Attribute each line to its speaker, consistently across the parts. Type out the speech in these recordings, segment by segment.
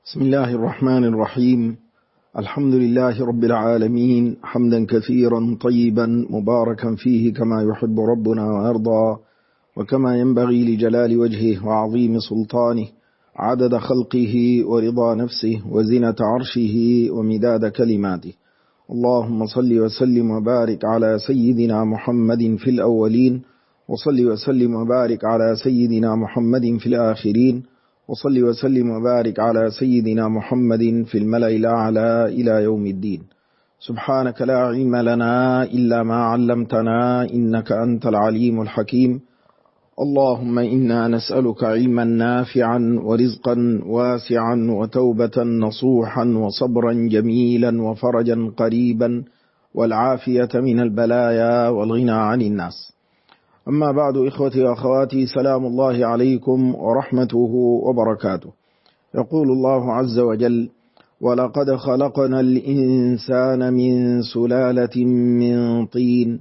Speaker 1: بسم الله الرحمن الرحيم. الحمد لله رب العالمين، حمدا كثيرا طيبا مباركا فيه كما يحب ربنا ويرضى، وكما ينبغي لجلال وجهه وعظيم سلطانه، عدد خلقه ورضا نفسه وزنة عرشه ومداد كلماته. اللهم صل وسلم وبارك على سيدنا محمد في الأولين، وصل وسلم وبارك على سيدنا محمد في الآخرين، وصل وسلم وبارك على سيدنا محمد في الملأ الأعلى إلى يوم الدين. سبحانك لا علم لنا إلا ما علمتنا إنك أنت العليم الحكيم. اللهم إنا نسألك علما نافعا ورزقا واسعا وتوبة نصوحا وصبرا جميلا وفرجا قريبا والعافية من البلايا والغنى عن الناس. أما بعد، إخوتي وأخواتي، سلام الله عليكم ورحمته وبركاته. يقول الله عز وجل: ولقد خلقنا الإنسان من سلالة من طين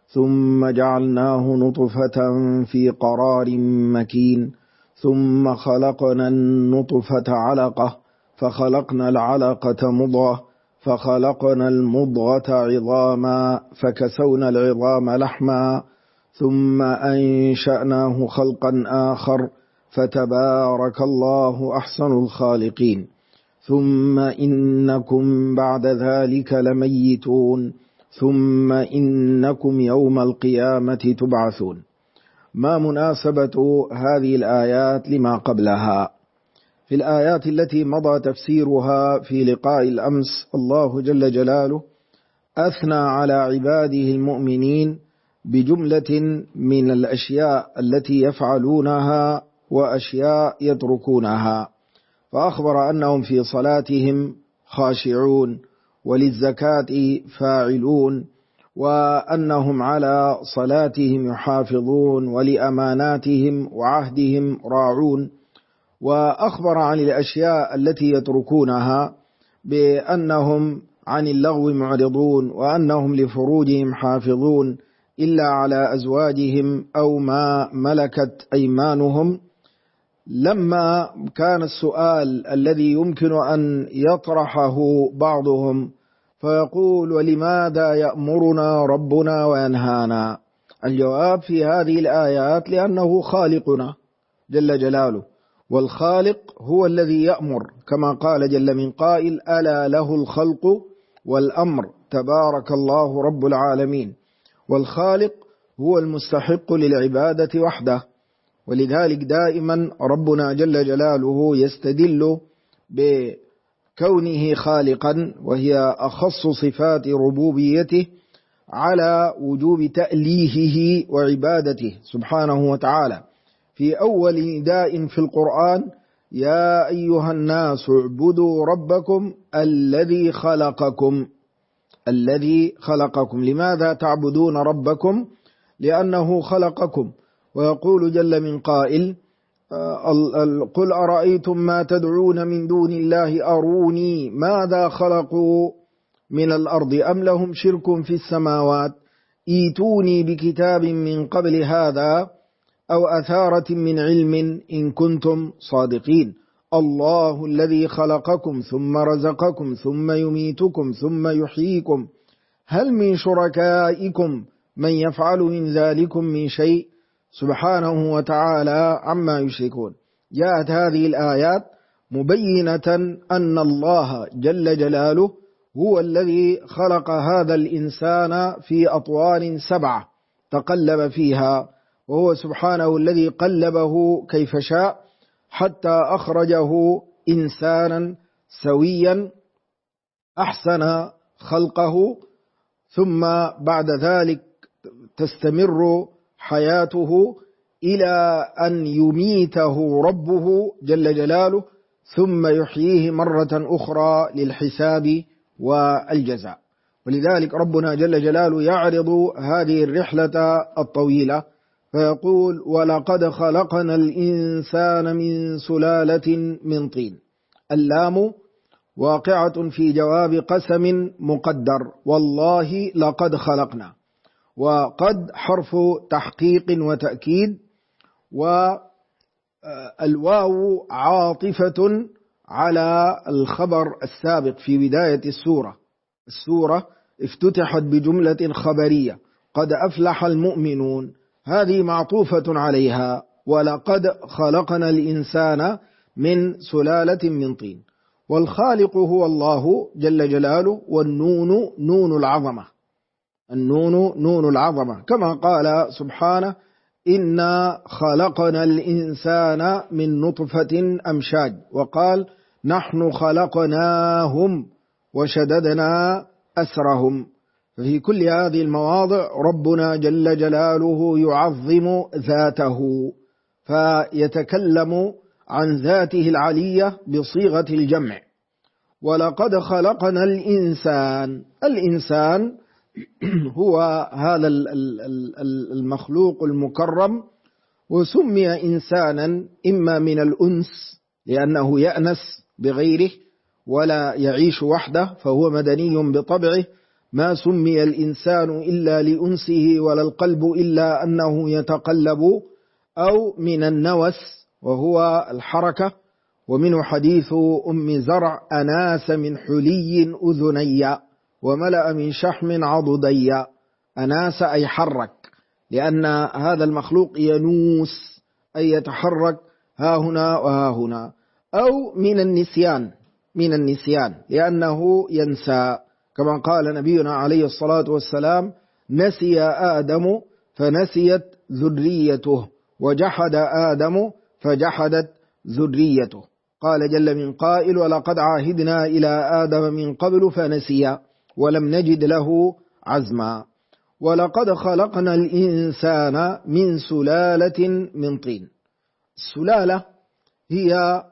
Speaker 1: ثم جعلناه نطفة في قرار مكين ثم خلقنا النطفة علقة فخلقنا العلقة مضغة فخلقنا المضغة عظاما فكسونا العظام لحما ثم أنشأناه خلقا آخر فتبارك الله أحسن الخالقين. ثم إنكم بعد ذلك لميتون ثم إنكم يوم القيامة تبعثون. ما مناسبة هذه الآيات لما قبلها؟ في الآيات التي مضى تفسيرها في لقاء الأمس، الله جل جلاله أثنى على عباده المؤمنين بجملة من الأشياء التي يفعلونها وأشياء يتركونها، فأخبر أنهم في صلاتهم خاشعون، وللزكاة فاعلون، وأنهم على صلاتهم يحافظون، ولأماناتهم وعهدهم راعون. وأخبر عن الأشياء التي يتركونها بأنهم عن اللغو معرضون، وأنهم لفروجهم حافظون إلا على أزواجهم أو ما ملكت أيمانهم. لما كان السؤال الذي يمكن أن يطرحه بعضهم فيقول: ولماذا يأمرنا ربنا وينهانا؟ الجواب في هذه الآيات: لأنه خالقنا جل جلاله، والخالق هو الذي يأمر، كما قال جل من قائل: ألا له الخلق والأمر تبارك الله رب العالمين. والخالق هو المستحق للعبادة وحده، ولذلك دائما ربنا جل جلاله يستدل بكونه خالقا، وهي أخص صفات ربوبيته، على وجوب تأليهه وعبادته سبحانه وتعالى. في أول نداء في القرآن: يا أيها الناس اعبدوا ربكم الذي خلقكم. الذي خلقكم، لماذا تعبدون ربكم؟ لأنه خلقكم. ويقول جل من قائل: قل أرأيتم ما تدعون من دون الله أروني ماذا خلقوا من الأرض أم لهم شرك في السماوات إيتوني بكتاب من قبل هذا أو أثارة من علم إن كنتم صادقين. الله الذي خلقكم ثم رزقكم ثم يميتكم ثم يحييكم هل من شركائكم من يفعل من ذلكم من شيء سبحانه وتعالى عما يشركون. جاءت هذه الآيات مبينة أن الله جل جلاله هو الذي خلق هذا الإنسان في أطوار 7 تقلب فيها، وهو سبحانه الذي قلبه كيف شاء حتى أخرجه إنسانا سويا أحسن خلقه، ثم بعد ذلك تستمر حياته إلى أن يميته ربه جل جلاله ثم يحييه مرة أخرى للحساب والجزاء. ولذلك ربنا جل جلاله يعرض هذه الرحلة الطويلة فيقول: ولقد خلقنا الإنسان من سلالة من طين. اللام واقعة في جواب قسم مقدر: والله لقد خلقنا. وقد حرف تحقيق وتأكيد، والواو عاطفة على الخبر السابق في بداية السورة افتتحت بجملة خبرية قد أفلح المؤمنون، هذه معطوفة عليها ولقد خلقنا الإنسان من سلالة من طين، والخالق هو الله جل جلاله، والنون نون العظمة، النون نون العظمة، كما قال سبحانه إنا خلقنا الإنسان من نطفة أمشاج، وقال نحن خلقناهم وشددنا أسرهم. في كل هذه المواضع ربنا جل جلاله يعظم ذاته، فيتكلم عن ذاته العلية بصيغة الجمع. ولقد خلقنا الإنسان هو هذا المخلوق المكرم، وسمي إنسانا إما من الأنس لأنه يأنس بغيره ولا يعيش وحده فهو مدني بطبعه، ما سمي الإنسان إلا لأنسه ولا القلب إلا أنه يتقلب، أو من النوس وهو الحركة، ومنه حديث أم زرع أناس من حلي أذني وملأ من شحم عضدي، أناس أي حرك، لأن هذا المخلوق ينوس أي يتحرك ها هنا وها هنا، أو من النسيان لأنه ينسى، كما قال نبينا عليه الصلاة والسلام نسي آدم فنسيت ذريته، وجحد آدم فجحدت ذريته. قال جل من قائل ولقد عاهدنا إلى آدم من قبل فنسي ولم نجد له عزما. ولقد خلقنا الإنسان من سلالة من طين. السلالة هي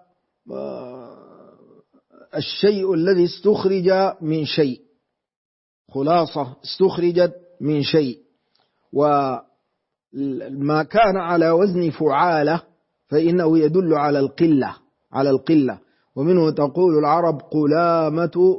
Speaker 1: الشيء الذي استخرج من شيء، خلاصة استخرجت من شيء، وما كان على وزن فعالة فإنه يدل على القلة، ومنه تقول العرب قلامة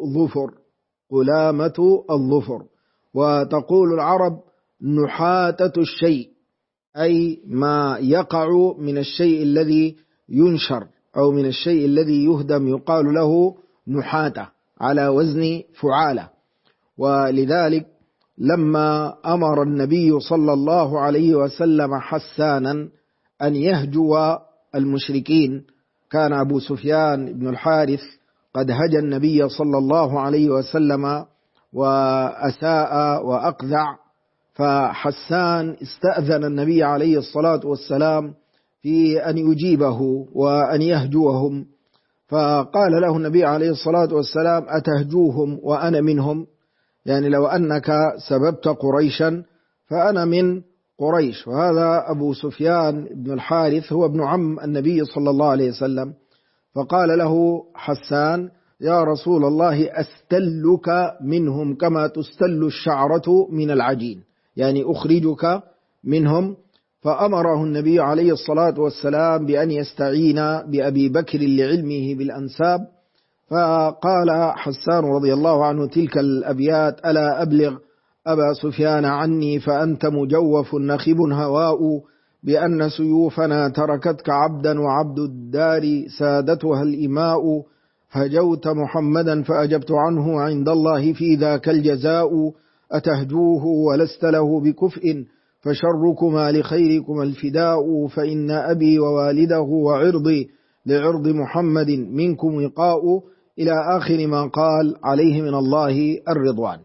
Speaker 1: الظفر، وتقول العرب نحاتة الشيء، أي ما يقع من الشيء الذي ينشر أو من الشيء الذي يهدم يقال له نحاتة على وزن فعالة. ولذلك لما أمر النبي صلى الله عليه وسلم حسانا أن يهجو المشركين، كان أبو سفيان بن الحارث قد هجى النبي صلى الله عليه وسلم وأساء وأقذع، فحسان استأذن النبي عليه الصلاة والسلام في أن يجيبه وأن يهجوهم، فقال له النبي عليه الصلاة والسلام أتهجوهم وأنا منهم؟ يعني لو أنك سببت قريشا فأنا من قريش. وهذا أبو سفيان بن الحارث هو ابن عم النبي صلى الله عليه وسلم، فقال له حسان يا رسول الله أستلك منهم كما تستل الشعرة من العجين، يعني أخرجك منهم. فأمره النبي عليه الصلاة والسلام بأن يستعين بأبي بكر لعلمه بالأنساب، فقال حسان رضي الله عنه تلك الأبيات ألا أبلغ أبا سفيان عني فأنت مجوف نخب هواء، بأن سيوفنا تركتك عبدا وعبد الدار سادتها الإماء، هجوت محمدا فأجبت عنه عند الله في ذاك الجزاء، أتهجوه ولست له بكفء فشركما لخيركما الفداء، فإن أبي ووالده وعرضي لعرض محمد منكم وقاء، إلى آخر ما قال عليه من الله الرضوان.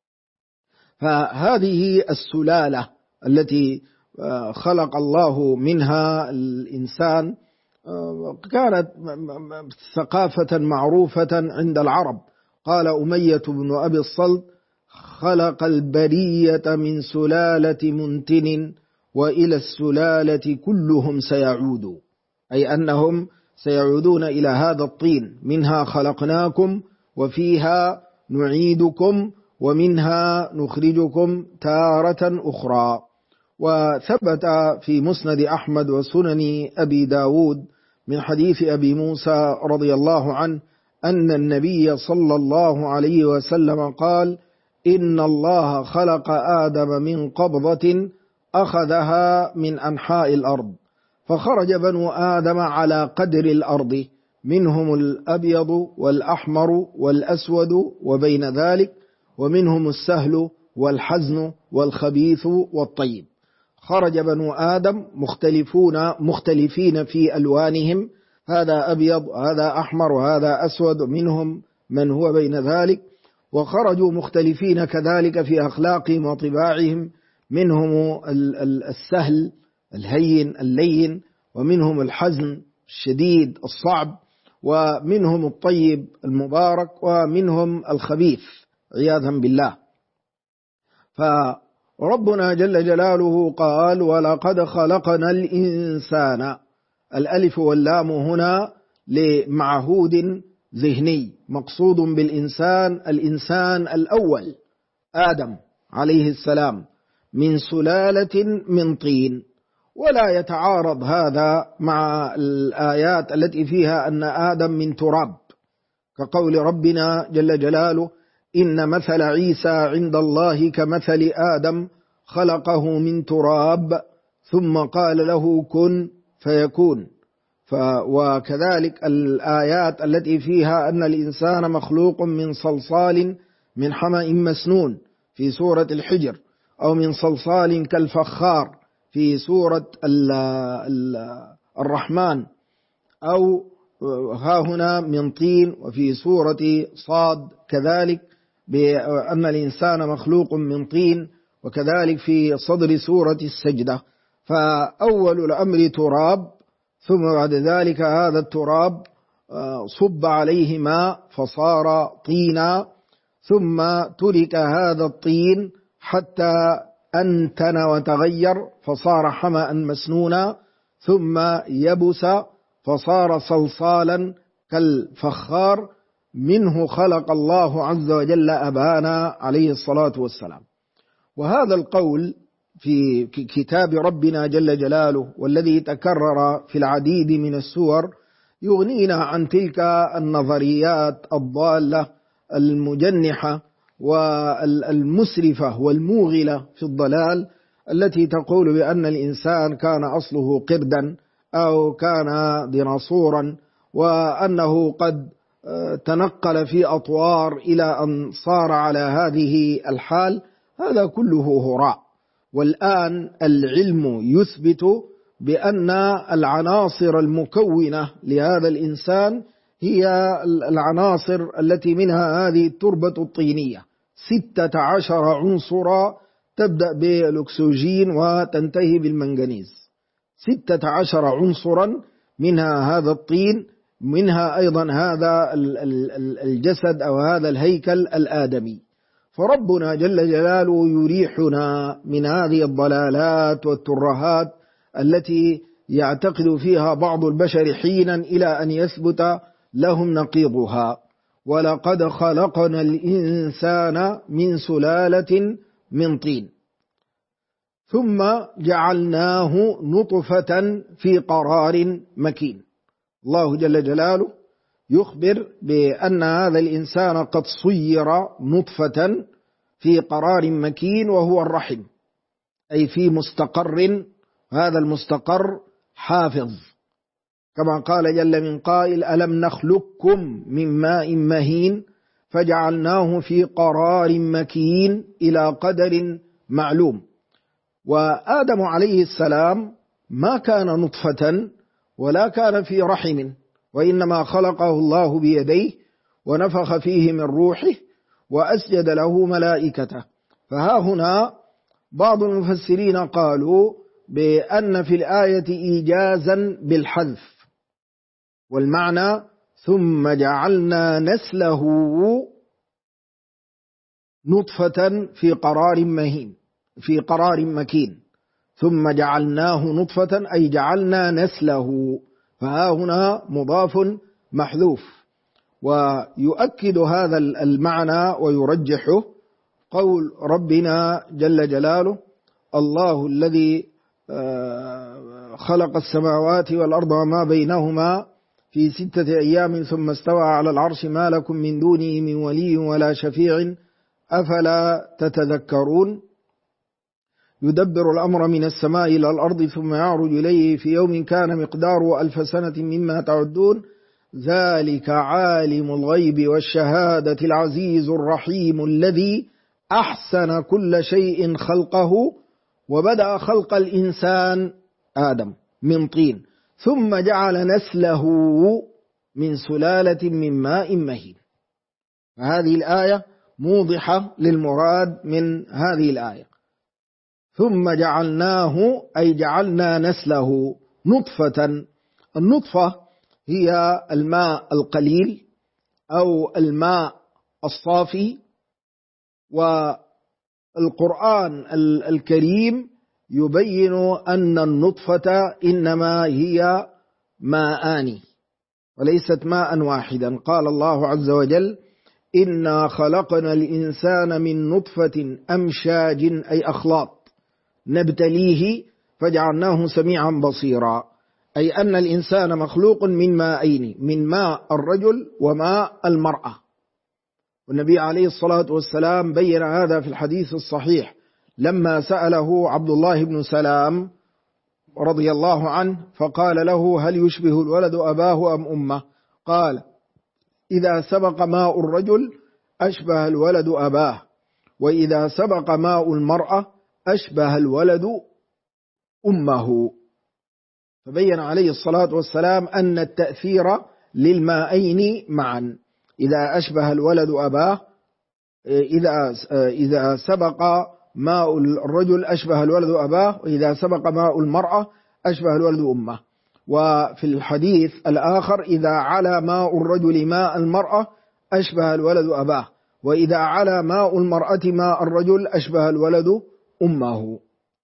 Speaker 1: فهذه السلالة التي خلق الله منها الإنسان كانت ثقافة معروفة عند العرب. قال أمية بن أبي الصلت خلق البرية من سلالة منتن وإلى السلالة كلهم سيعود، أي أنهم سيعودون إلى هذا الطين، منها خلقناكم وفيها نعيدكم ومنها نخرجكم تارة أخرى. وثبت في مسند أحمد وسنن أبي داود من حديث أبي موسى رضي الله عنه أن النبي صلى الله عليه وسلم قال إن الله خلق آدم من قبضة أخذها من أنحاء الأرض، فخرج بنو آدم على قدر الأرض، منهم الأبيض والأحمر والأسود وبين ذلك، ومنهم السهل والحزن والخبيث والطيب. خرج بنو آدم مختلفين في ألوانهم، هذا أبيض وهذا أحمر وهذا أسود، منهم من هو بين ذلك. وخرجوا مختلفين كذلك في أخلاقهم وطباعهم، منهم السهل الهين اللين، ومنهم الحزن الشديد الصعب، ومنهم الطيب المبارك، ومنهم الخبيث عياذا بالله. فربنا جل جلاله قال: ولقد خلقنا الإنسان. الألف واللام هنا لمعهود ذهني، مقصود بالإنسان الإنسان الأول آدم عليه السلام، من سلالة من طين. ولا يتعارض هذا مع الآيات التي فيها أن آدم من تراب، كقول ربنا جل جلاله: إن مثل عيسى عند الله كمثل آدم خلقه من تراب ثم قال له كن فيكون. وكذلك الآيات التي فيها أن الإنسان مخلوق من صلصال من حمأ مسنون في سورة الحجر، أو من صلصال كالفخار في سورة الرحمن، أو ها هنا من طين وفي سورة صاد كذلك بأن الإنسان مخلوق من طين، وكذلك في صدر سورة السجدة. فأول الأمر تراب، ثم بعد ذلك هذا التراب صب عليه ماء فصار طينا، ثم ترك هذا الطين حتى أنتن وتغير فصار حمأ مسنونا، ثم يبس فصار صلصالا كالفخار، منه خلق الله عز وجل أبانا عليه الصلاة والسلام. وهذا القول في كتاب ربنا جل جلاله، والذي تكرر في العديد من السور، يغنينا عن تلك النظريات الضالة المجنحة والمسرفة والموغلة في الضلال، التي تقول بأن الإنسان كان أصله قردا أو كان ديناصورا، وأنه قد تنقل في أطوار إلى أن صار على هذه الحال. هذا كله هراء. والآن العلم يثبت بأن العناصر المكونة لهذا الإنسان هي العناصر التي منها هذه التربة الطينية، 16 عنصرا، تبدأ بالأكسجين وتنتهي بالمنغنيز. 16 عنصرا، منها هذا الطين، منها أيضا هذا الجسد أو هذا الهيكل الآدمي. فربنا جل جلاله يريحنا من هذه الضلالات والترهات التي يعتقد فيها بعض البشر حينا إلى أن يثبت لهم نقيضها. ولقد خلقنا الإنسان من سلالة من طين ثم جعلناه نطفة في قرار مكين. الله جل جلاله يخبر بأن هذا الإنسان قد صير نطفة في قرار مكين، وهو الرحم، أي في مستقر. هذا المستقر حافظ، كما قال جل من قائل: ألم نخلقكم من ماء مهين فجعلناه في قرار مكين إلى قدر معلوم. وآدم عليه السلام ما كان نطفة ولا كان في رحم، وإنما خلقه الله بيديه ونفخ فيه من روحه وأسجد له ملائكته. فها هنا بعض المفسرين قالوا بأن في الآية إيجازا بالحذف، والمعنى ثم جعلنا نسله نطفة في قرار مهين في قرار مكين، ثم جعلناه نطفة أي جعلنا نسله. فها هنا مضاف محذوف. ويؤكد هذا المعنى ويرجحه قول ربنا جل جلاله: الله الذي خلق السماوات والأرض وما بينهما في 6 أيام ثم استوى على العرش ما لكم من دونه من ولي ولا شفيع أفلا تتذكرون. يدبر الأمر من السماء إلى الأرض ثم يعرج إليه في يوم كان مقداره 1000 سنة مما تعدون. ذلك عالم الغيب والشهادة العزيز الرحيم الذي أحسن كل شيء خلقه وبدأ خلق الإنسان آدم من طين ثم جعل نسله من سلالة من ماء مهين. فهذه الآية موضحة للمراد من هذه الآية. ثم جعلناه أي جعلنا نسله نطفة. النطفة هي الماء القليل أو الماء الصافي، والقرآن الكريم يبين أن النطفة إنما هي ماءان وليست ماء واحدا. قال الله عز وجل: إنا خلقنا الإنسان من نطفة أمشاج أي أخلاط نبتليه فجعلناه سميعا بصيرا، أي أن الإنسان مخلوق من ماءين، من ماء الرجل وماء المرأة. والنبي عليه الصلاة والسلام بين هذا في الحديث الصحيح لما سأله عبد الله بن سلام رضي الله عنه فقال له: هل يشبه الولد أباه أم أمه؟ قال: إذا سبق ماء الرجل أشبه الولد أباه، وإذا سبق ماء المرأة أشبه الولد أمه. فبين عليه الصلاة والسلام أن التأثير للماءين معا. إذا أشبه الولد أباه، إذا سبق ماء الرجل أشبه الولد أباه، وإذا سبق ماء المرأة أشبه الولد أمه. وفي الحديث الآخر: إذا على ماء الرجل ماء المرأة أشبه الولد أباه، وإذا على ماء المرأة ماء الرجل أشبه الولد أمه.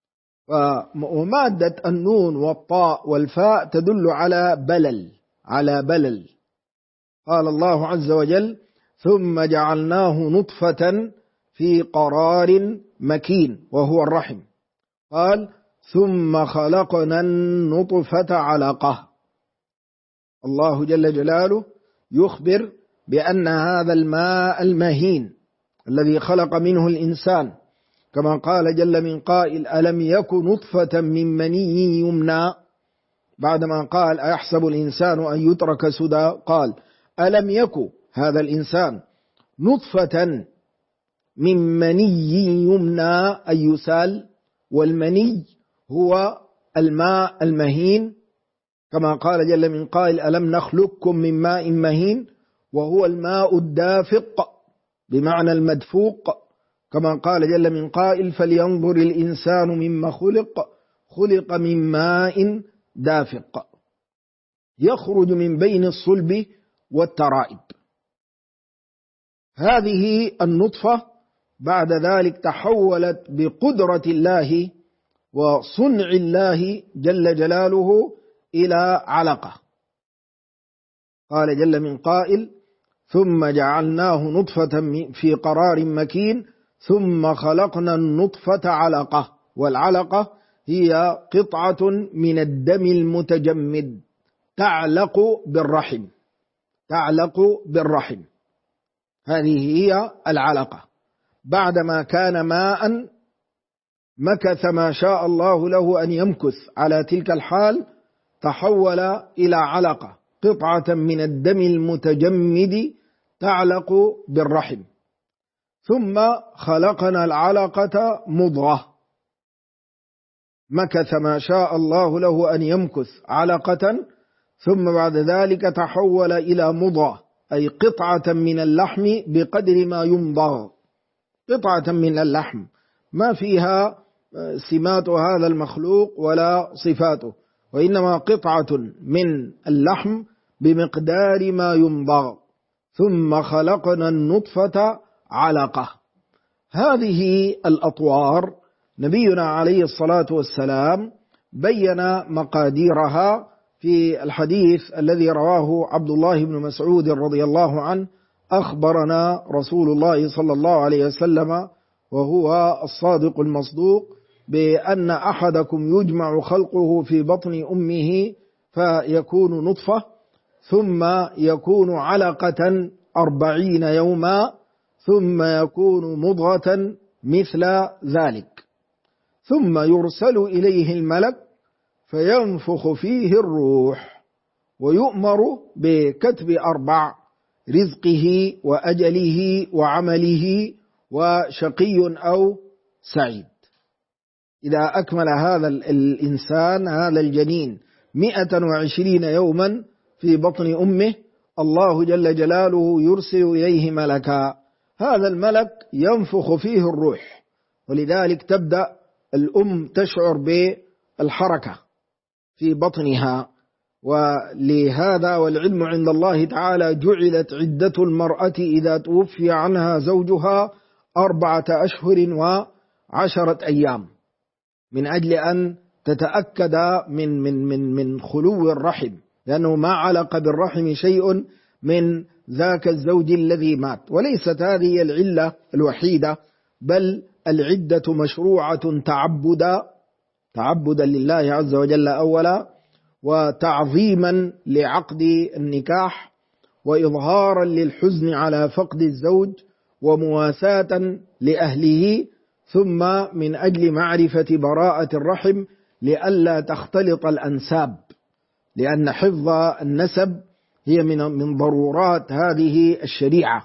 Speaker 1: ومادة النون والطاء والفاء تدل على بلل. قال الله عز وجل: ثم جعلناه نطفة في قرار مكين وهو الرحم. قال: ثم خلقنا النطفة علقة. الله جل جلاله يخبر بأن هذا الماء المهين الذي خلق منه الإنسان، كما قال جل من قائل: ألم يك نطفة من مني يمنى. بعدما قال: أيحسب الإنسان أن يترك سدى، قال: ألم يك هذا الإنسان نطفة من مني يمنى أي يسال، والمني هو الماء المهين، كما قال جل من قائل: ألم نخلقكم من ماء مهين، وهو الماء الدافق بمعنى المدفوق، كما قال جل من قائل: فلينظر الإنسان مما خلق من ماء دافق يخرج من بين الصلب والترائب. هذه النطفة بعد ذلك تحولت بقدرة الله وصنع الله جل جلاله إلى علقة. قال جل من قائل: ثم جعلناه نطفة في قرار مكين ثم خلقنا النطفة علقة. والعلقة هي قطعة من الدم المتجمد تعلق بالرحم. هذه هي العلقة. بعدما كان ماء مكث ما شاء الله له أن يمكث على تلك الحال، تحول إلى علقة، قطعة من الدم المتجمد تعلق بالرحم. ثم خلقنا العلقة مضغة، مكث ما شاء الله له أن يمكث علقة، ثم بعد ذلك تحول إلى مضغة، أي قطعة من اللحم بقدر ما يمضغ، قطعة من اللحم ما فيها سمات هذا المخلوق ولا صفاته، وإنما قطعة من اللحم بمقدار ما يمضغ. ثم خلقنا النطفة علقة. هذه الأطوار نبينا عليه الصلاة والسلام بين مقاديرها في الحديث الذي رواه عبد الله بن مسعود رضي الله عنه: أخبرنا رسول الله صلى الله عليه وسلم وهو الصادق المصدوق بأن أحدكم يجمع خلقه في بطن أمه فيكون نطفة، ثم يكون علقة 40 يوما، ثم يكون مضغة مثل ذلك، ثم يرسل إليه الملك فينفخ فيه الروح، ويؤمر بكتب 4: رزقه وأجله وعمله وشقي أو سعيد. إذا أكمل هذا الإنسان هذا الجنين 120 يوما في بطن أمه، الله جل جلاله يرسل إليه ملكا، هذا الملك ينفخ فيه الروح، ولذلك تبدأ الأم تشعر بالحركة في بطنها. ولهذا والعلم عند الله تعالى جعلت عدة المرأة إذا توفي عنها زوجها 4 أشهر و10 أيام، من أجل أن تتأكد من خلو الرحم، لأنه ما علق بالرحم شيء من ذاك الزوج الذي مات. وليست هذه العلة الوحيدة، بل العدة مشروعة تعبدا لله عز وجل أولا، وتعظيما لعقد النكاح، وإظهارا للحزن على فقد الزوج، ومواساة لأهله، ثم من أجل معرفة براءة الرحم لئلا تختلط الأنساب، لأن حفظ النسب هي من ضرورات هذه الشريعة.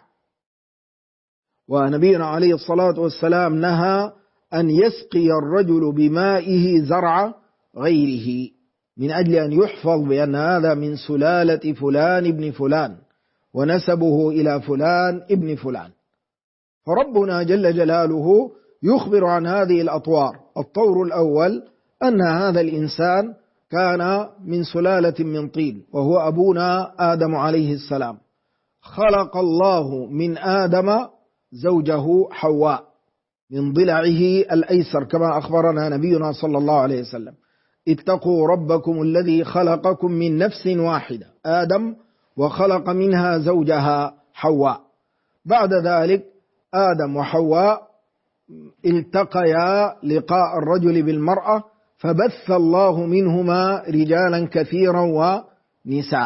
Speaker 1: ونبينا عليه الصلاة والسلام نهى أن يسقي الرجل بمائه زرع غيره، من أجل أن يحفظ بأن هذا من سلالة فلان ابن فلان ونسبه إلى فلان ابن فلان. فربنا جل جلاله يخبر عن هذه الأطوار. الطور الأول أن هذا الإنسان كان من سلالة من طين، وهو أبونا آدم عليه السلام. خلق الله من آدم زوجه حواء من ضلعه الأيسر، كما أخبرنا نبينا صلى الله عليه وسلم: اتقوا ربكم الذي خلقكم من نفس واحدة آدم، وخلق منها زوجها حواء. بعد ذلك آدم وحواء التقيا لقاء الرجل بالمرأة، فبث الله منهما رجالا كثيرا ونساء.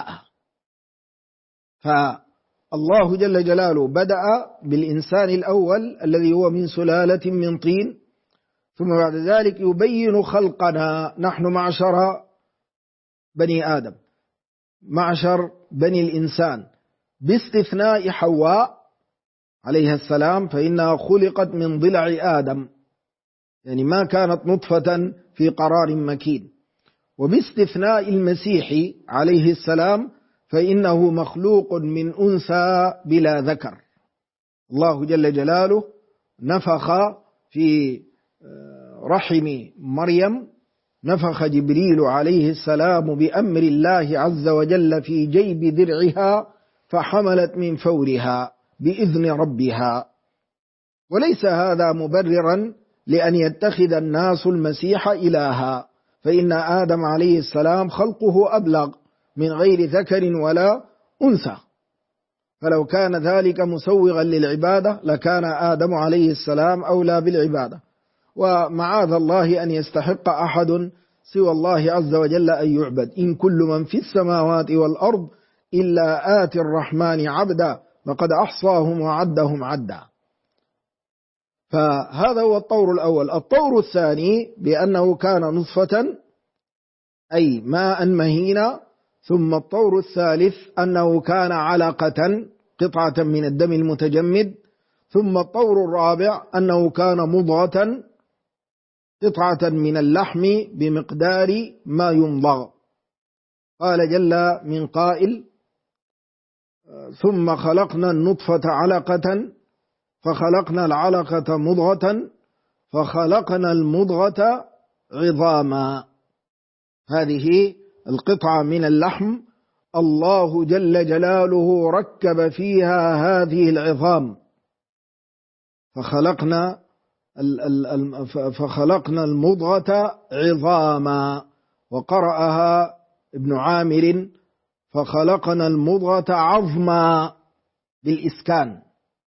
Speaker 1: فالله جل جلاله بدأ بالإنسان الأول الذي هو من سلالة من طين، ثم بعد ذلك يبين خلقنا نحن معشر بني آدم، معشر بني الإنسان، باستثناء حواء عليها السلام، فإنها خلقت من ضلع آدم، يعني ما كانت نطفة في قرار مكين. وباستثناء المسيح عليه السلام، فإنه مخلوق من أنثى بلا ذكر. الله جل جلاله نفخ في رحم مريم، نفخ جبريل عليه السلام بأمر الله عز وجل في جيب درعها، فحملت من فورها بإذن ربها. وليس هذا مبررا لأن يتخذ الناس المسيح إلها، فإن آدم عليه السلام خلقه أبلغ من غير ذكر ولا أنثى، فلو كان ذلك مسوغا للعبادة لكان آدم عليه السلام أولى بالعبادة. ومعاذ الله أن يستحق أحد سوى الله عز وجل أن يعبد. إن كل من في السماوات والأرض إلا آتي الرحمن عبدا لقد أحصاهم وعدهم عدا. فهذا هو الطور الأول. الطور الثاني بأنه كان نطفة أي ماء مهينا، ثم الطور الثالث أنه كان علقة قطعة من الدم المتجمد، ثم الطور الرابع أنه كان مضغة قطعة من اللحم بمقدار ما يمضغ. قال جل من قائل: ثم خلقنا النطفة علقة فخلقنا العلقة مضغة فخلقنا المضغة عظاما. هذه القطعة من اللحم الله جل جلاله ركب فيها هذه العظام، فخلقنا المضغة عظاما. وقرأها ابن عامر: فخلقنا المضغة عظما بالإسكان.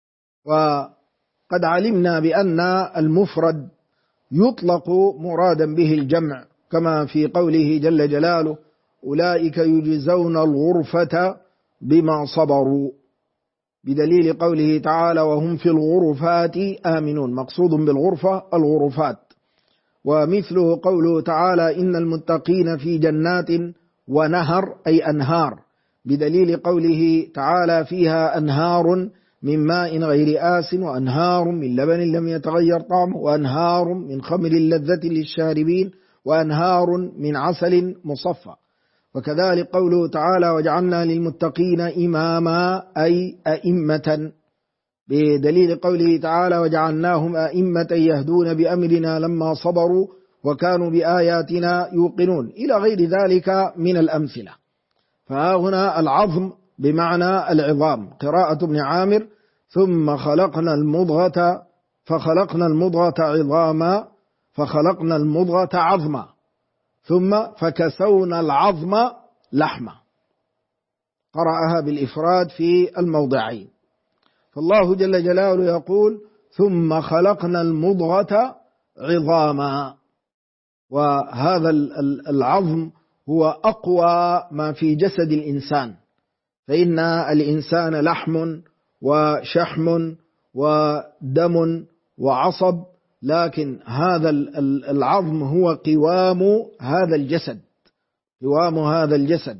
Speaker 1: وقد علمنا بأن المفرد يطلق مرادا به الجمع، كما في قوله جل جلاله: أولئك يجزون الغرفة بما صبروا، بدليل قوله تعالى: وهم في الغرفات آمنون. مقصود بالغرفة الغرفات. ومثله قوله تعالى: إن المتقين في جنات ونهر أي أنهار، بدليل قوله تعالى فيها أنهار من ماء غير آسن وأنهار من لبن لم يتغير طعمه وأنهار من خمر لذة للشاربين وأنهار من عسل مصفى. وكذلك قوله تعالى وجعلنا للمتقين إماما أي أئمة، بدليل قوله تعالى وجعلناهم أئمة يهدون بأمرنا لما صبروا وكانوا بآياتنا يوقنون، إلى غير ذلك من الأمثلة. فهنا العظم بمعنى العظام، قراءة ابن عامر ثم خلقنا المضغة فخلقنا المضغة عظاما فخلقنا المضغة عظما ثم فكسونا العظم لحما، قرأها بالإفراد في الموضعين. فالله جل جلاله يقول ثم خلقنا المضغة عظاما، وهذا العظم هو أقوى ما في جسد الإنسان، فإن الإنسان لحم وشحم ودم وعصب، لكن هذا العظم هو قوام هذا الجسد، قوام هذا الجسد.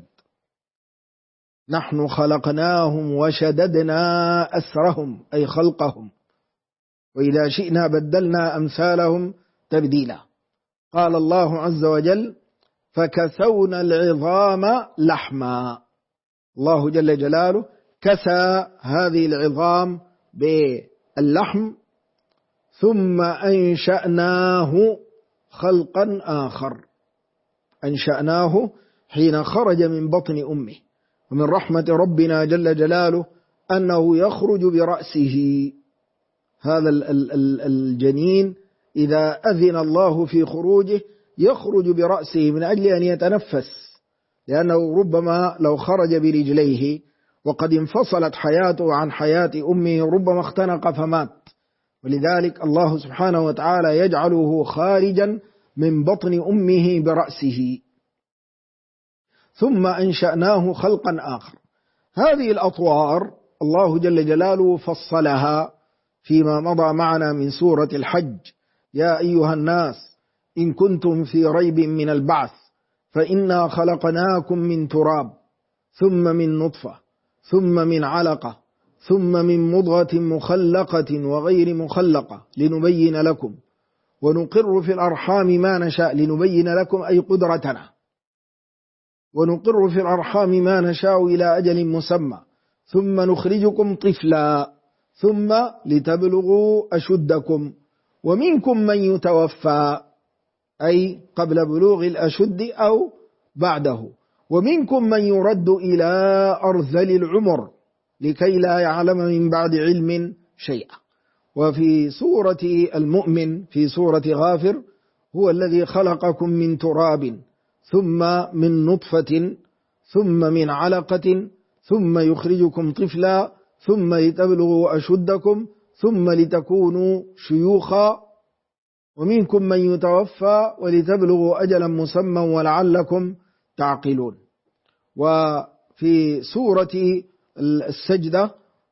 Speaker 1: نحن خلقناهم وشددنا أسرهم أي خلقهم، وإذا شئنا بدلنا أمثالهم تبديلا. قال الله عز وجل فكسونا العظام لحما، الله جل جلاله كسى هذه العظام باللحم ثم أنشأناه خلقا آخر، أنشأناه حين خرج من بطن أمه. ومن رحمة ربنا جل جلاله أنه يخرج برأسه، هذا الجنين إذا أذن الله في خروجه يخرج برأسه من أجل أن يتنفس، لأنه ربما لو خرج برجليه وقد انفصلت حياته عن حياة أمه ربما اختنق فمات، ولذلك الله سبحانه وتعالى يجعله خارجا من بطن أمه برأسه. ثم أنشأناه خلقا آخر. هذه الأطوار الله جل جلاله فصلها فيما مضى معنا من سورة الحج: يا أيها الناس إن كنتم في ريب من البعث فإنا خلقناكم من تراب ثم من نطفة ثم من علقة ثم من مضغة مخلقة وغير مخلقة لنبين لكم ونقر في الأرحام ما نشاء، لنبين لكم أي قدرتنا، ونقر في الأرحام ما نشاء إلى أجل مسمى ثم نخرجكم طفلا ثم لتبلغوا أشدكم ومنكم من يتوفى أي قبل بلوغ الأشد أو بعده، ومنكم من يرد إلى أرذل العمر لكي لا يعلم من بعد علم شيئا. وفي سورة المؤمن في سورة غافر هو الذي خلقكم من تراب ثم من نطفة ثم من علقة ثم يخرجكم طفلا ثم لتبلغوا أشدكم ثم لتكونوا شيوخا ومنكم من يتوفى ولتبلغوا أجلا مسمى ولعلكم تعقلون. وفي سورة السجدة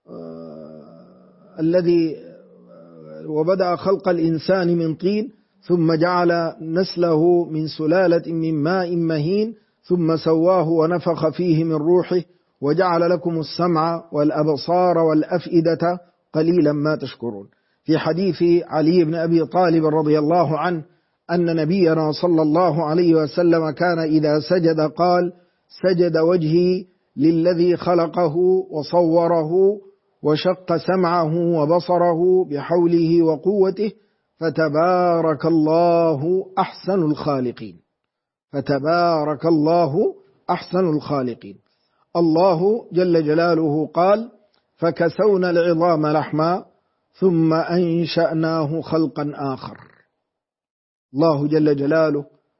Speaker 1: الذي وبدأ خلق الإنسان من طين ثم جعل نسله من سلالة من ماء مهين ثم سواه ونفخ فيه من روحه وجعل لكم السمع والأبصار والأفئدة قليلا ما تشكرون. في حديث علي بن أبي طالب رضي الله عنه أن نبينا صلى الله عليه وسلم كان إذا سجد قال: سجد وجهي للذي خلقه وصوره وشق سمعه وبصره بحوله وقوته فتبارك الله أحسن الخالقين، فتبارك الله أحسن الخالقين. الله جل جلاله قال: فكسونا العظام لحما ثم أنشأناه خلقا آخر. الله جل جلاله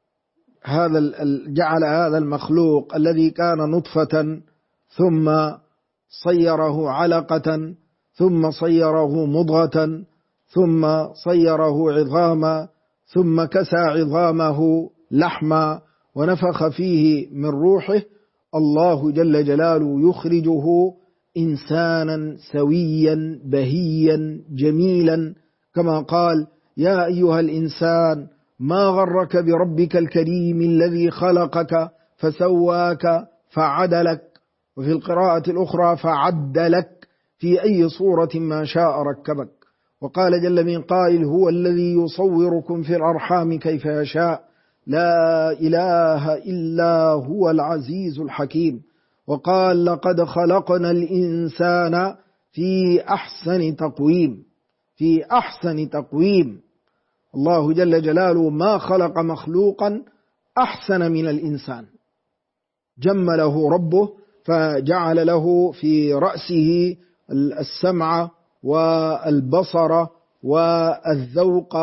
Speaker 1: جعل هذا المخلوق الذي كان نطفة ثم صيره علقة ثم صيره مضغة ثم صيره عظاما ثم كسى عظامه لحما ونفخ فيه من روحه. الله جل جلاله يخرجه إنسانا سويا بهيا جميلا، كما قال: يا أيها الإنسان ما غرك بربك الكريم الذي خلقك فسواك فعدلك، وفي القراءة الأخرى فعدلك، في أي صورة ما شاء ركبك. وقال جل من قائل: هو الذي يصوركم في الأرحام كيف يشاء، لا إله إلا هو العزيز الحكيم. وقال: لقد خلقنا الإنسان في أحسن تقويم، في أحسن تقويم. الله جل جلاله ما خلق مخلوقا أحسن من الإنسان. جمله ربه فجعل له في رأسه السمع والبصر والذوق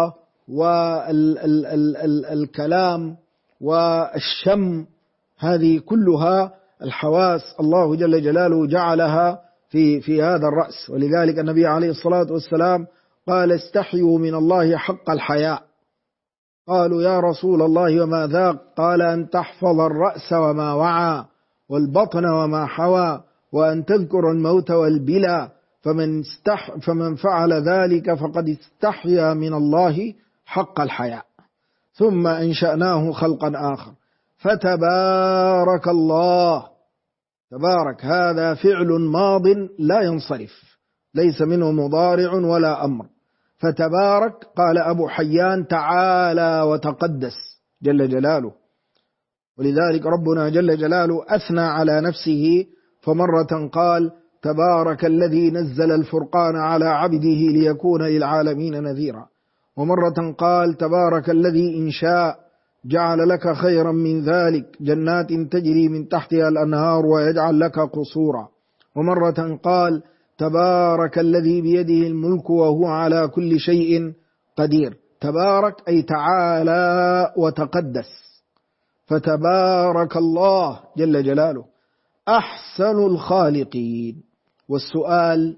Speaker 1: والكلام والشم، هذه كلها الحواس الله جل جلاله جعلها في هذا الرأس. ولذلك النبي عليه الصلاة والسلام قال: استحيوا من الله حق الحياء. قالوا: يا رسول الله وما ذاك؟ قال: أن تحفظ الرأس وما وعى، والبطن وما حوى، وأن تذكر الموت والبلى، فمن فعل ذلك فقد استحيا من الله حق الحياء. ثم أنشأناه خلقا آخر، فتبارك الله. تبارك هذا فعل ماض لا ينصرف، ليس منه مضارع ولا أمر. فتبارك، قال أبو حيان: تعالى وتقدس جل جلاله. ولذلك ربنا جل جلاله أثنى على نفسه، فمرة قال: تبارك الذي نزل الفرقان على عبده ليكون للعالمين نذيرا. ومرة قال: تبارك الذي إن شاء جعل لك خيرا من ذلك جنات تجري من تحتها الأنهار ويجعل لك قصورا. ومرة قال: تبارك الذي بيده الملك وهو على كل شيء قدير. تبارك أي تعالى وتقدس. فتبارك الله جل جلاله أحسن الخالقين. والسؤال: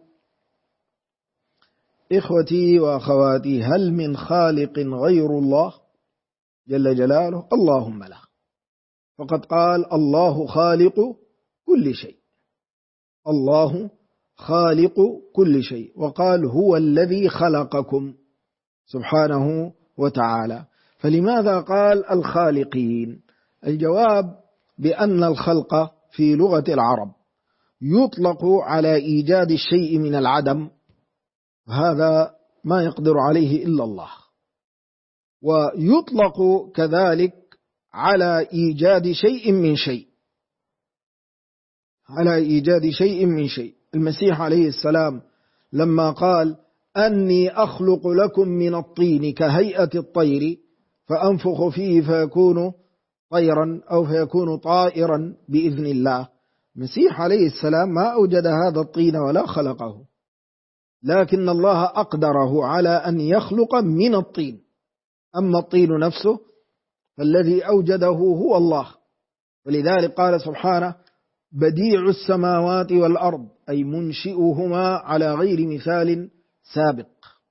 Speaker 1: إخوتي وأخواتي، هل من خالق غير الله جل جلاله؟ اللهم لا. فقد قال: الله خالق كل شيء، الله خالق كل شيء. وقال: هو الذي خلقكم سبحانه وتعالى. فلماذا قال الخالقين؟ الجواب بأن الخلق في لغة العرب يطلق على إيجاد الشيء من العدم، هذا ما يقدر عليه إلا الله. ويطلق كذلك على إيجاد شيء من شيء، على إيجاد شيء من شيء. المسيح عليه السلام لما قال: أني أخلق لكم من الطين كهيئة الطير فأنفخ فيه فيكون طيرا أو فيكون طائرا بإذن الله. المسيح عليه السلام ما أوجد هذا الطين ولا خلقه، لكن الله أقدره على أن يخلق من الطين. أما الطين نفسه فالذي أوجده هو الله. ولذلك قال سبحانه: بديع السماوات والأرض، أي منشئهما على غير مثال سابق.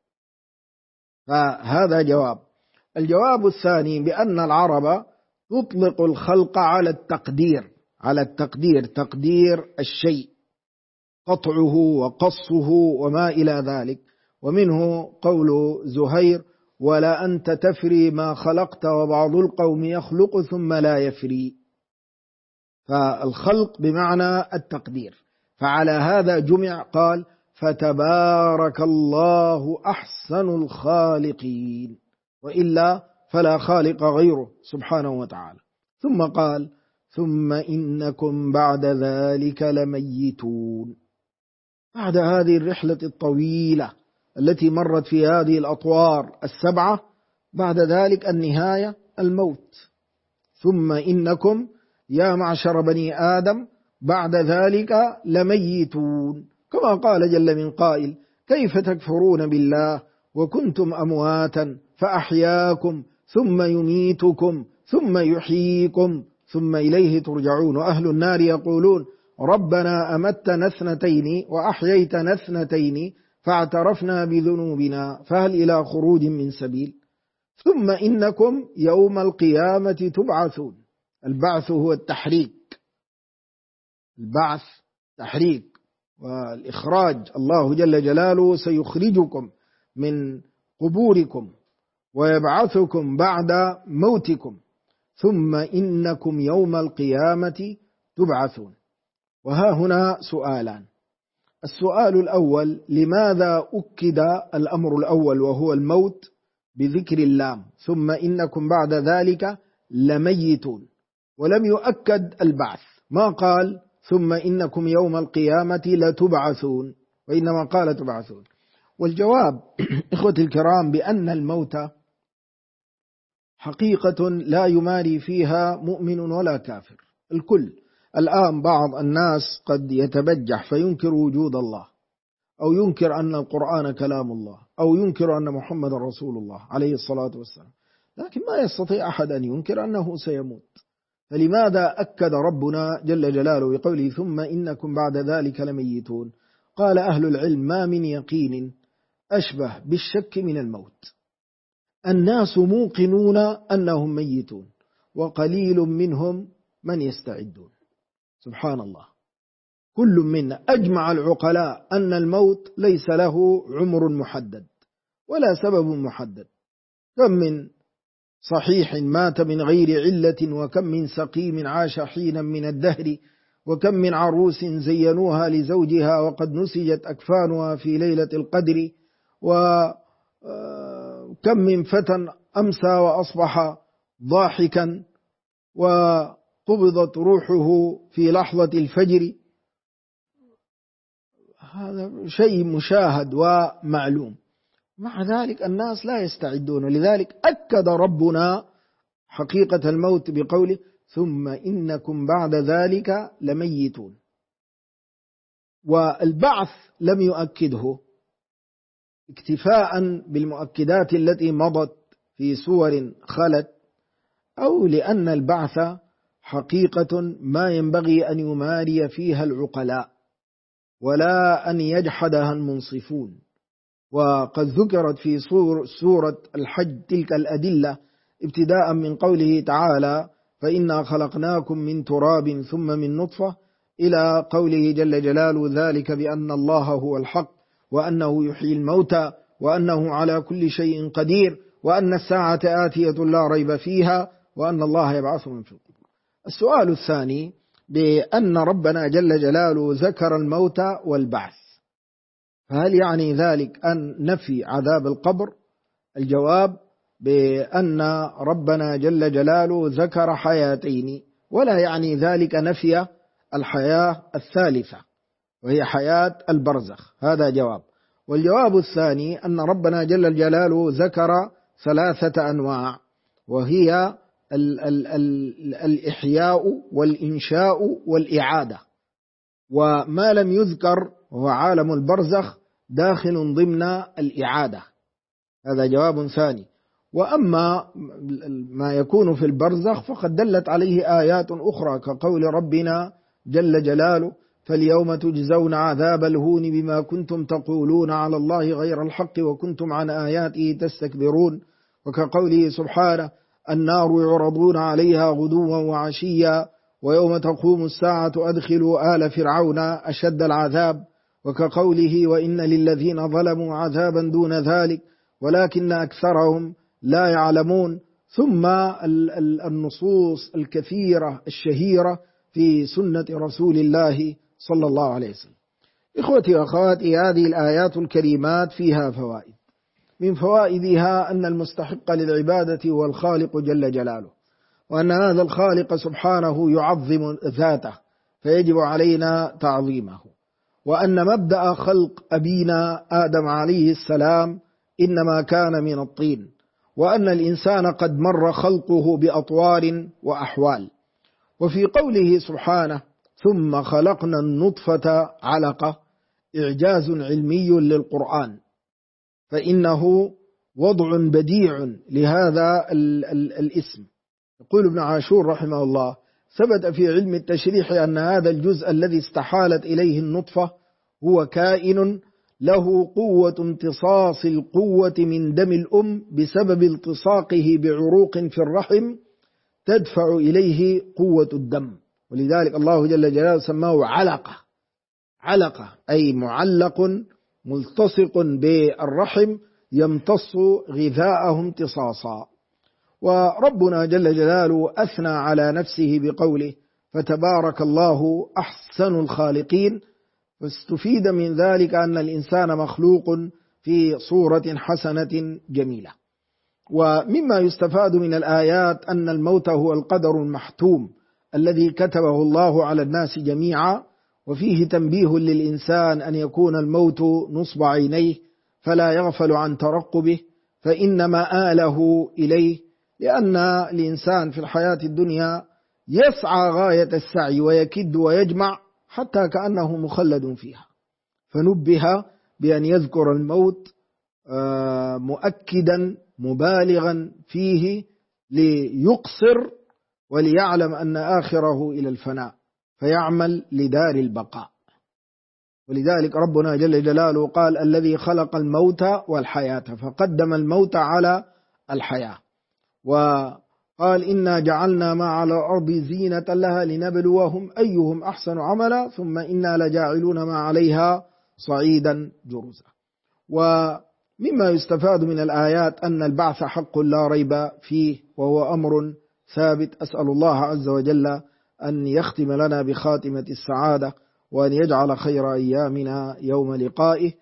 Speaker 1: فهذا جواب. الجواب الثاني بأن العرب تطلق الخلق على التقدير، على التقدير، تقدير الشيء، قطعه وقصه وما إلى ذلك. ومنه قول زهير: ولا أنت تفري ما خلقت وبعض القوم يخلق ثم لا يفري. فالخلق بمعنى التقدير. فعلى هذا جمع قال: فتبارك الله أحسن الخالقين، وإلا فلا خالق غيره سبحانه وتعالى. ثم قال: ثم إنكم بعد ذلك لميتون. بعد هذه الرحلة الطويلة التي مرت في هذه الأطوار السبعة، بعد ذلك النهاية الموت. ثم إنكم يا معشر بني آدم بعد ذلك لميتون، كما قال جل من قائل: كيف تكفرون بالله وكنتم أمواتا فأحياكم ثم يميتكم ثم يحييكم ثم إليه ترجعون. وأهل النار يقولون: ربنا أمتنا اثنتين وأحييتنا اثنتين فاعترفنا بذنوبنا فهل إلى خروج من سبيل. ثم إنكم يوم القيامة تبعثون. البعث هو التحريك، البعث تحريك والإخراج. الله جل جلاله سيخرجكم من قبوركم ويبعثكم بعد موتكم. ثم إنكم يوم القيامة تبعثون. وها هنا سؤالان. السؤال الأول: لماذا أكد الأمر الأول وهو الموت بذكر اللام ثم إنكم بعد ذلك لميتون، ولم يؤكد البعث؟ ما قال ثم إنكم يوم القيامة لتبعثون، وإنما قال تبعثون. والجواب إخوتي الكرام بأن الموت حقيقة لا يماري فيها مؤمن ولا كافر، الكل. الآن بعض الناس قد يتبجح فينكر وجود الله، أو ينكر أن القرآن كلام الله، أو ينكر أن محمد رسول الله عليه الصلاة والسلام، لكن ما يستطيع أحد أن ينكر أنه سيموت. فلماذا أكد ربنا جل جلاله بقوله ثم إنكم بعد ذلك لميتون؟ قال أهل العلم: ما من يقين أشبه بالشك من الموت. الناس موقنون أنهم ميتون، وقليل منهم من يستعدون. سبحان الله، كل منا أجمع العقلاء أن الموت ليس له عمر محدد ولا سبب محدد. كم من صحيح مات من غير علة، وكم من سقيم عاش حينا من الدهر، وكم من عروس زينوها لزوجها وقد نسجت أكفانها في ليلة القدر، وكم من فتى أمسى وأصبح ضاحكا وقبضت روحه في لحظة الفجر. هذا شيء مشاهد ومعلوم، مع ذلك الناس لا يستعدون. لذلك أكد ربنا حقيقة الموت بقوله ثم إنكم بعد ذلك لميتون. والبعث لم يؤكده اكتفاء بالمؤكدات التي مضت في سور خلت، أو لأن البعث حقيقة ما ينبغي أن يماري فيها العقلاء ولا أن يجحدها المنصفون. وقد ذكرت في سورة الحج تلك الأدلة، ابتداء من قوله تعالى فإنا خلقناكم من تراب ثم من نطفة، إلى قوله جل جلاله ذلك بأن الله هو الحق وأنه يحيي الموتى وأنه على كل شيء قدير وأن الساعة آتية لا ريب فيها وأن الله يبعث من في القبور. السؤال الثاني: بأن ربنا جل جلاله ذكر الموت والبعث، فهل يعني ذلك أن نفي عذاب القبر؟ الجواب بأن ربنا جل جلاله ذكر حياتين، ولا يعني ذلك نفي الحياة الثالثة وهي حياة البرزخ، هذا جواب. والجواب الثاني أن ربنا جل جلاله ذكر ثلاثة أنواع، وهي الإحياء والإنشاء والإعادة، وما لم يذكر وهو عالم البرزخ داخل ضمن الإعادة، هذا جواب ثاني. وأما ما يكون في البرزخ فقد دلت عليه آيات أخرى كقول ربنا جل جلاله فاليوم تجزون عذاب الهون بما كنتم تقولون على الله غير الحق وكنتم عن آياته تستكبرون، وكقوله سبحانه النار يعرضون عليها غدوا وعشيا ويوم تقوم الساعة أدخلوا آل فرعون أشد العذاب، وكقوله وإن للذين ظلموا عذابا دون ذلك ولكن أكثرهم لا يعلمون. ثم النصوص الكثيرة الشهيرة في سنة رسول الله صلى الله عليه وسلم. إخوتي وأخواتي، هذه الآيات الكريمات فيها فوائد، من فوائدها أن المستحق للعبادة هو الخالق جل جلاله، وأن هذا الخالق سبحانه يعظم ذاته فيجب علينا تعظيمه، وأن مبدأ خلق أبينا آدم عليه السلام إنما كان من الطين، وأن الإنسان قد مر خلقه بأطوار وأحوال. وفي قوله سبحانه ثم خلقنا النطفة علقة إعجاز علمي للقرآن، فإنه وضع بديع لهذا الاسم. يقول ابن عاشور رحمه الله ثبت في علم التشريح أن هذا الجزء الذي استحالت إليه النطفة هو كائن له قوة امتصاص القوة من دم الأم بسبب التصاقه بعروق في الرحم تدفع إليه قوة الدم، ولذلك الله جل جلاله سماه علقة. علقة أي معلق ملتصق بالرحم يمتص غذاءه امتصاصا. وربنا جل جلاله أثنى على نفسه بقوله فتبارك الله أحسن الخالقين، واستفيد من ذلك أن الإنسان مخلوق في صورة حسنة جميلة. ومما يستفاد من الآيات أن الموت هو القدر المحتوم الذي كتبه الله على الناس جميعا، وفيه تنبيه للإنسان أن يكون الموت نصب عينيه فلا يغفل عن ترقبه، فإن مآله إليه، لأن الإنسان في الحياة الدنيا يسعى غاية السعي ويكد ويجمع حتى كأنه مخلد فيها، فنبه بأن يذكر الموت مؤكدا مبالغا فيه ليقصر وليعلم أن آخره إلى الفناء، فيعمل لدار البقاء. ولذلك ربنا جل جلاله قال الذي خلق الموت والحياة، فقدم الموت على الحياة، وقال إنا جعلنا ما على الأرض زينة لها لنبلوهم أيهم أحسن عملا ثم إنا لجاعلون ما عليها صعيدا جرزا. ومما يستفاد من الآيات أن البعث حق لا ريب فيه، وهو أمر ثابت. أسأل الله عز وجل أن يختم لنا بخاتمة السعادة، وأن يجعل خير أيامنا يوم لقائه،